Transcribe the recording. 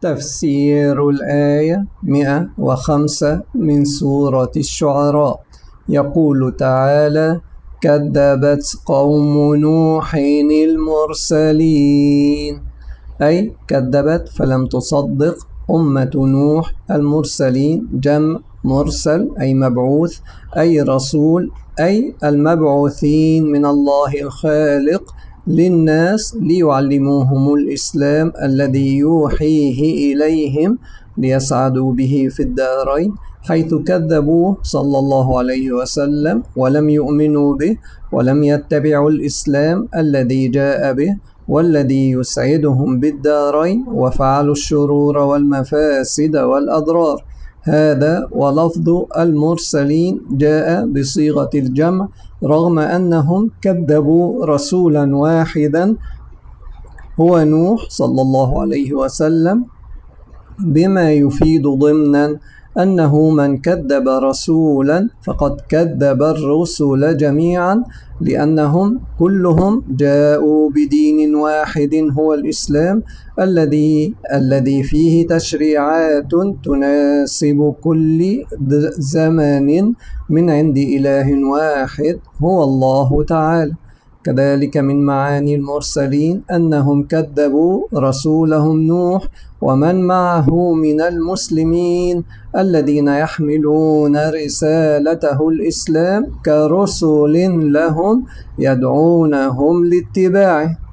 تفسير الآية 105 من سورة الشعراء. يقول تعالى: كذبت قوم نوح المرسلين، أي كذبت فلم تصدق أمة نوح المرسلين، جمع مرسل أي مبعوث، أي رسول، أي المبعوثين من الله الخالق للناس ليعلموهم الإسلام الذي يوحيه إليهم ليسعدوا به في الدارين، حيث كذبوه صلى الله عليه وسلم ولم يؤمنوا به ولم يتبعوا الإسلام الذي جاء به والذي يسعدهم بالدارين، وفعلوا الشرور والمفاسد والأضرار. هذا ولفظ المرسلين جاء بصيغة الجمع رغم أنهم كذبوا رسولا واحدا هو نوح صلى الله عليه وسلم، بما يفيد ضمنا أنه من كذب رسولا فقد كذب الرسل جميعا، لأنهم كلهم جاءوا بدين واحد هو الإسلام الذي فيه تشريعات تناسب كل زمان من عند إله واحد هو الله تعالى. كذلك من معاني المرسلين أنهم كذبوا رسولهم نوح ومن معه من المسلمين الذين يحملون رسالته الإسلام كرسل لهم يدعونهم لاتباعه.